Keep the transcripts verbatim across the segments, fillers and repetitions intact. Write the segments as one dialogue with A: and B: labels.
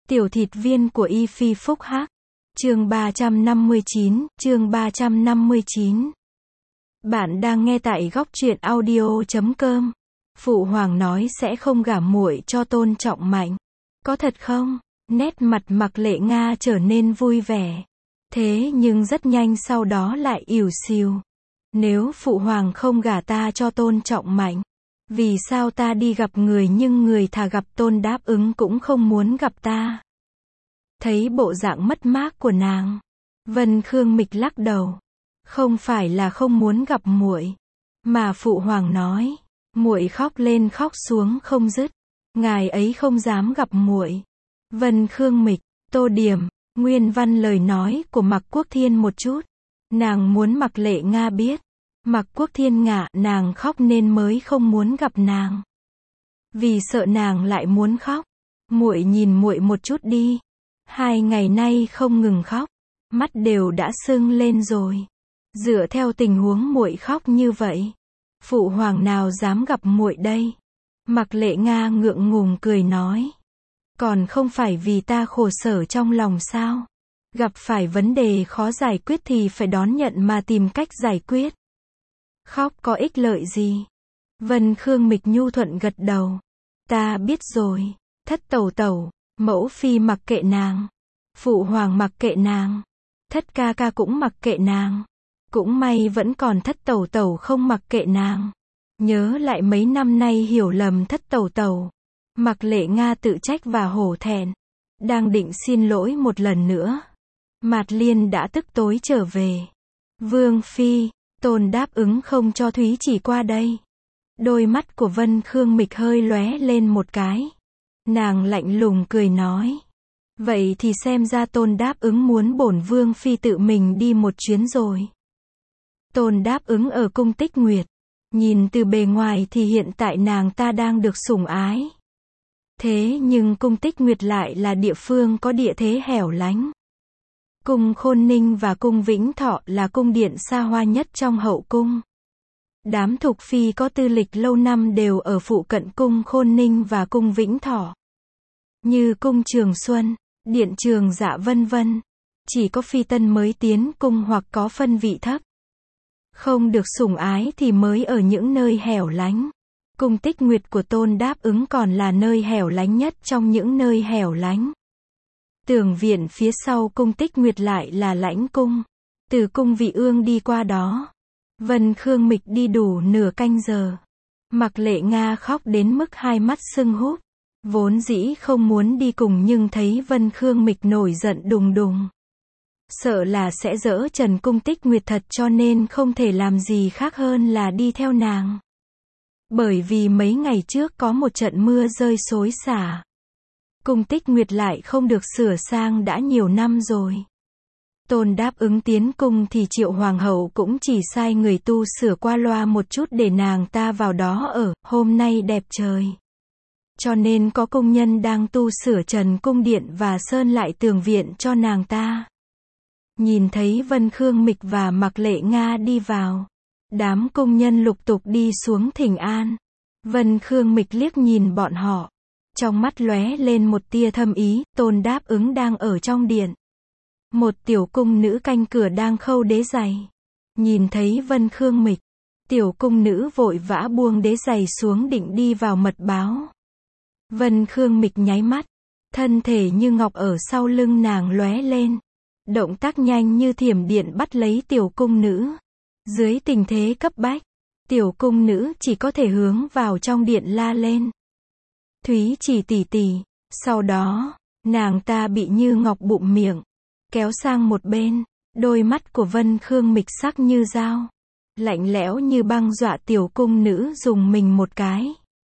A: Tiểu thịt viên của Y Phi Phúc Hắc. Chương ba trăm năm mươi chín, chương ba trăm năm mươi chín. Bạn đang nghe tại góc truyện audio chấm com. Phụ hoàng nói sẽ không gả muội cho Tôn Trọng Mạnh. Có thật không? Nét mặt Mạc Lệ Nga trở nên vui vẻ. Thế nhưng rất nhanh sau đó lại ỉu xìu. Nếu phụ hoàng không gả ta cho Tôn Trọng Mạnh, vì sao ta đi gặp người nhưng người thà gặp Tôn Đáp Ứng cũng không muốn gặp ta? Thấy bộ dạng mất mát của nàng, Vân Khương Mịch lắc đầu. Không phải là không muốn gặp muội, mà phụ hoàng nói, muội khóc lên khóc xuống không dứt, ngài ấy không dám gặp muội. Vân Khương Mịch, tô điểm, nguyên văn lời nói của Mạc Quốc Thiên một chút. Nàng muốn Mạc Lệ Nga biết, Mạc Quốc Thiên ngạ nàng khóc nên mới không muốn gặp nàng. Vì sợ nàng lại muốn khóc. Muội nhìn muội một chút đi. Hai ngày nay không ngừng khóc, mắt đều đã sưng lên rồi. Dựa theo tình huống muội khóc như vậy, phụ hoàng nào dám gặp muội đây? Mạc Lệ Nga ngượng ngùng cười nói. Còn không phải vì ta khổ sở trong lòng sao? Gặp phải vấn đề khó giải quyết thì phải đón nhận mà tìm cách giải quyết. Khóc có ích lợi gì? Vân Khương Mịch nhu thuận gật đầu. Ta biết rồi, thất tẩu tẩu, mẫu phi mặc kệ nàng. Phụ hoàng mặc kệ nàng. Thất ca ca cũng mặc kệ nàng. Cũng may vẫn còn thất tẩu tẩu không mặc kệ nàng. Nhớ lại mấy năm nay hiểu lầm thất tẩu tẩu. Mạc Lệ Nga tự trách và hổ thẹn. Đang định xin lỗi một lần nữa. Mạt Liên đã tức tối trở về. Vương phi, Tôn Đáp Ứng không cho Thúy Chỉ qua đây. Đôi mắt của Vân Khương Mịch hơi lóe lên một cái. Nàng lạnh lùng cười nói. Vậy thì xem ra Tôn Đáp Ứng muốn bổn Vương phi tự mình đi một chuyến rồi. Tôn Đáp Ứng ở cung Tích Nguyệt. Nhìn từ bề ngoài thì hiện tại nàng ta đang được sủng ái. Thế nhưng cung Tích Nguyệt lại là địa phương có địa thế hẻo lánh. Cung Khôn Ninh và cung Vĩnh Thọ là cung điện xa hoa nhất trong hậu cung. Đám thục phi có tư lịch lâu năm đều ở phụ cận cung Khôn Ninh và cung Vĩnh Thọ. Như cung Trường Xuân, điện Trường Dạ vân vân. Chỉ có phi tân mới tiến cung hoặc có phân vị thấp. Không được sủng ái thì mới ở những nơi hẻo lánh. Cung Tích Nguyệt của Tôn Đáp Ứng còn là nơi hẻo lánh nhất trong những nơi hẻo lánh. Tường viện phía sau cung Tích Nguyệt lại là lãnh cung. Từ cung Vị Ương đi qua đó, Vân Khương Mịch đi đủ nửa canh giờ. Mạc Lệ Nga khóc đến mức hai mắt sưng húp. Vốn dĩ không muốn đi cùng nhưng thấy Vân Khương Mịch nổi giận đùng đùng. Sợ là sẽ dỡ trần cung Tích Nguyệt thật cho nên không thể làm gì khác hơn là đi theo nàng. Bởi vì mấy ngày trước có một trận mưa rơi xối xả. Cung Tích Nguyệt lại không được sửa sang đã nhiều năm rồi. Tôn Đáp Ứng tiến cung thì Triệu Hoàng hậu cũng chỉ sai người tu sửa qua loa một chút để nàng ta vào đó ở, hôm nay đẹp trời. Cho nên có công nhân đang tu sửa trần cung điện và sơn lại tường viện cho nàng ta. Nhìn thấy Vân Khương Mịch và Mạc Lệ Nga đi vào. Đám công nhân lục tục đi xuống thỉnh an. Vân Khương Mịch liếc nhìn bọn họ. Trong mắt lóe lên một tia thâm ý, Tôn Đáp Ứng đang ở trong điện. Một tiểu cung nữ canh cửa đang khâu đế giày. Nhìn thấy Vân Khương Mịch, tiểu cung nữ vội vã buông đế giày xuống định đi vào mật báo. Vân Khương Mịch nháy mắt, thân thể như ngọc ở sau lưng nàng lóe lên. Động tác nhanh như thiểm điện bắt lấy tiểu cung nữ. Dưới tình thế cấp bách, tiểu cung nữ chỉ có thể hướng vào trong điện la lên. Thúy Chỉ tỷ tỷ. Sau đó, nàng ta bị Như Ngọc bụm miệng, kéo sang một bên. Đôi mắt của Vân Khương Mịch sắc như dao, lạnh lẽo như băng dọa tiểu cung nữ dùng mình một cái.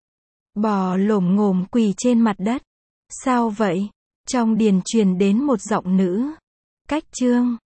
A: Bò lổm ngổm quỳ trên mặt đất. Sao vậy? Trong điền truyền đến một giọng nữ. Cách chương.